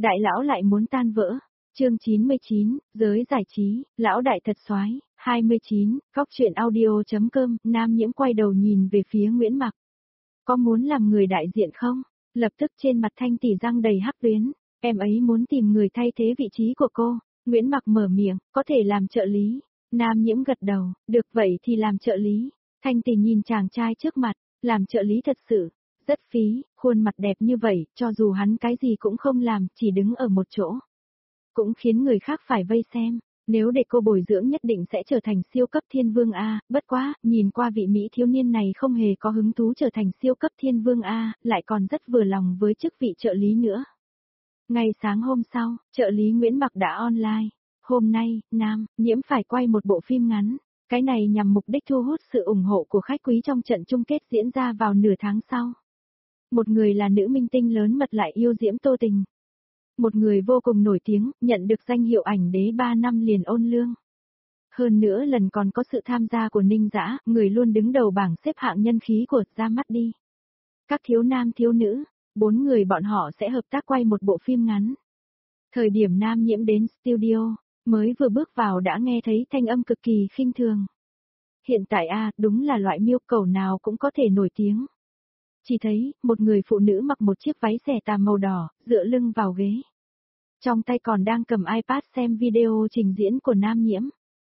đại lão lại muốn tan vỡ. Chương 99, giới giải trí, lão đại thật soái. 29, góc truyện audio.com, Nam Nhiễm quay đầu nhìn về phía Nguyễn Mặc. Có muốn làm người đại diện không? Lập tức trên mặt Thanh Tỷ răng đầy hắc tuyến, em ấy muốn tìm người thay thế vị trí của cô. Nguyễn Mặc mở miệng, có thể làm trợ lý. Nam Nhiễm gật đầu, được vậy thì làm trợ lý. Thanh Tỷ nhìn chàng trai trước mặt, làm trợ lý thật sự, rất phí, khuôn mặt đẹp như vậy, cho dù hắn cái gì cũng không làm, chỉ đứng ở một chỗ. Cũng khiến người khác phải vây xem, nếu để cô bồi dưỡng nhất định sẽ trở thành siêu cấp thiên vương A, bất quá, nhìn qua vị Mỹ thiếu niên này không hề có hứng thú trở thành siêu cấp thiên vương A, lại còn rất vừa lòng với chức vị trợ lý nữa. Ngày sáng hôm sau, trợ lý Nguyễn Mặc đã online. Hôm nay, Nam Nhiễm phải quay một bộ phim ngắn. Cái này nhằm mục đích thu hút sự ủng hộ của khách quý trong trận chung kết diễn ra vào nửa tháng sau. Một người là nữ minh tinh lớn mật lại yêu diễm Tô Tình. Một người vô cùng nổi tiếng, nhận được danh hiệu ảnh đế 3 năm liền ôn lương. Hơn nữa lần còn có sự tham gia của Ninh Dã, người luôn đứng đầu bảng xếp hạng nhân khí của Ra Mắt Đi. Các thiếu nam thiếu nữ, 4 người bọn họ sẽ hợp tác quay một bộ phim ngắn. Thời điểm Nam Nhiễm đến studio, mới vừa bước vào đã nghe thấy thanh âm cực kỳ khinh thường. Hiện tại đúng là loại miêu cầu nào cũng có thể nổi tiếng. Chỉ thấy, một người phụ nữ mặc một chiếc váy xẻ tà màu đỏ, dựa lưng vào ghế. Trong tay còn đang cầm iPad xem video trình diễn của Nam Nhiễm.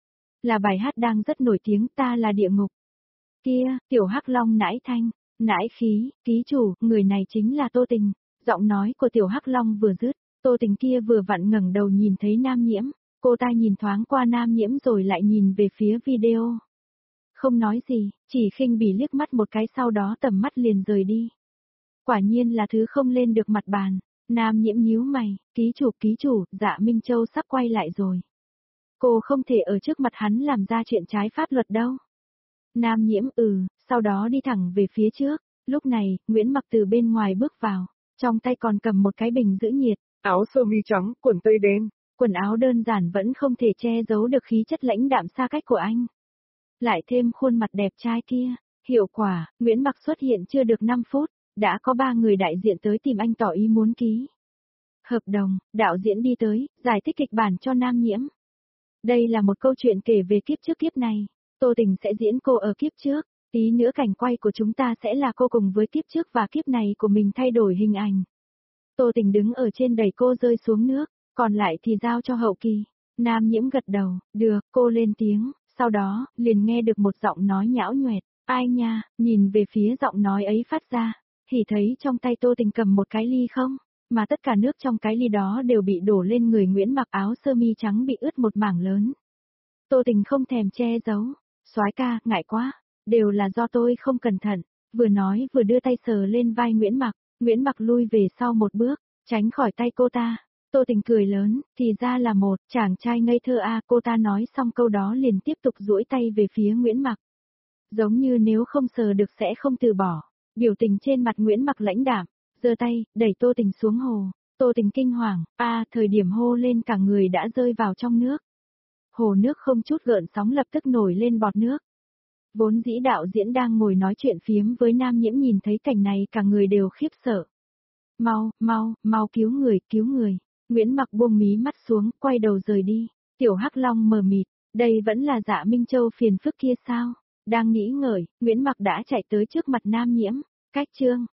Là bài hát đang rất nổi tiếng Ta Là Địa Ngục. Kia, Tiểu Hắc Long nãi thanh, nãi khí, ký chủ, người này chính là Tô Tình. Giọng nói của Tiểu Hắc Long vừa dứt, Tô Tình kia vừa vặn ngẩng đầu nhìn thấy Nam Nhiễm. Cô ta nhìn thoáng qua Nam Nhiễm rồi lại nhìn về phía video. Không nói gì, chỉ khinh bỉ liếc mắt một cái sau đó tầm mắt liền rời đi. Quả nhiên là thứ không lên được mặt bàn. Nam Nhiễm nhíu mày, ký chủ, Dạ Minh Châu sắp quay lại rồi. Cô không thể ở trước mặt hắn làm ra chuyện trái pháp luật đâu. Nam Nhiễm sau đó đi thẳng về phía trước. Lúc này, Nguyễn Mặc từ bên ngoài bước vào, trong tay còn cầm một cái bình giữ nhiệt. Áo sơ mi trắng, quần tây đen. Quần áo đơn giản vẫn không thể che giấu được khí chất lãnh đạm xa cách của anh. Lại thêm khuôn mặt đẹp trai kia, hiệu quả, Nguyễn Mặc xuất hiện chưa được 5 phút, đã có 3 người đại diện tới tìm anh tỏ ý muốn ký hợp đồng. Đạo diễn đi tới, giải thích kịch bản cho Nam Nhiễm. Đây là một câu chuyện kể về kiếp trước kiếp này, Tô Tình sẽ diễn cô ở kiếp trước, tí nữa cảnh quay của chúng ta sẽ là cô cùng với kiếp trước và kiếp này của mình thay đổi hình ảnh. Tô Tình đứng ở trên đẩy cô rơi xuống nước, còn lại thì giao cho hậu kỳ. Nam Nhiễm gật đầu, được, cô lên tiếng, sau đó, liền nghe được một giọng nói nhão nhoẹt, ai nha, nhìn về phía giọng nói ấy phát ra, thì thấy trong tay Tô Tình cầm một cái ly không, mà tất cả nước trong cái ly đó đều bị đổ lên người Nguyễn Mặc áo sơ mi trắng bị ướt một mảng lớn. Tô Tình không thèm che giấu, soái ca, ngại quá, đều là do tôi không cẩn thận, vừa nói vừa đưa tay sờ lên vai Nguyễn Mặc lui về sau một bước, tránh khỏi tay cô ta. Tô Tình cười lớn, thì ra là một chàng trai ngây thơ cô ta nói xong câu đó liền tiếp tục duỗi tay về phía Nguyễn Mặc. Giống như nếu không sờ được sẽ không từ bỏ, biểu tình trên mặt Nguyễn Mặc lãnh đạm, giơ tay, đẩy Tô Tình xuống hồ. Tô Tình kinh hoàng, thời điểm hô lên cả người đã rơi vào trong nước. Hồ nước không chút gợn sóng lập tức nổi lên bọt nước. Vốn dĩ đạo diễn đang ngồi nói chuyện phiếm với Nam Nhiễm nhìn thấy cảnh này cả người đều khiếp sợ. Mau cứu người. Nguyễn Mặc buông mí mắt xuống, quay đầu rời đi. Tiểu Hắc Long mờ mịt, đây vẫn là Dạ Minh Châu phiền phức kia sao? Đang nghĩ ngợi, Nguyễn Mặc đã chạy tới trước mặt Nam Nhiễm. Cách chương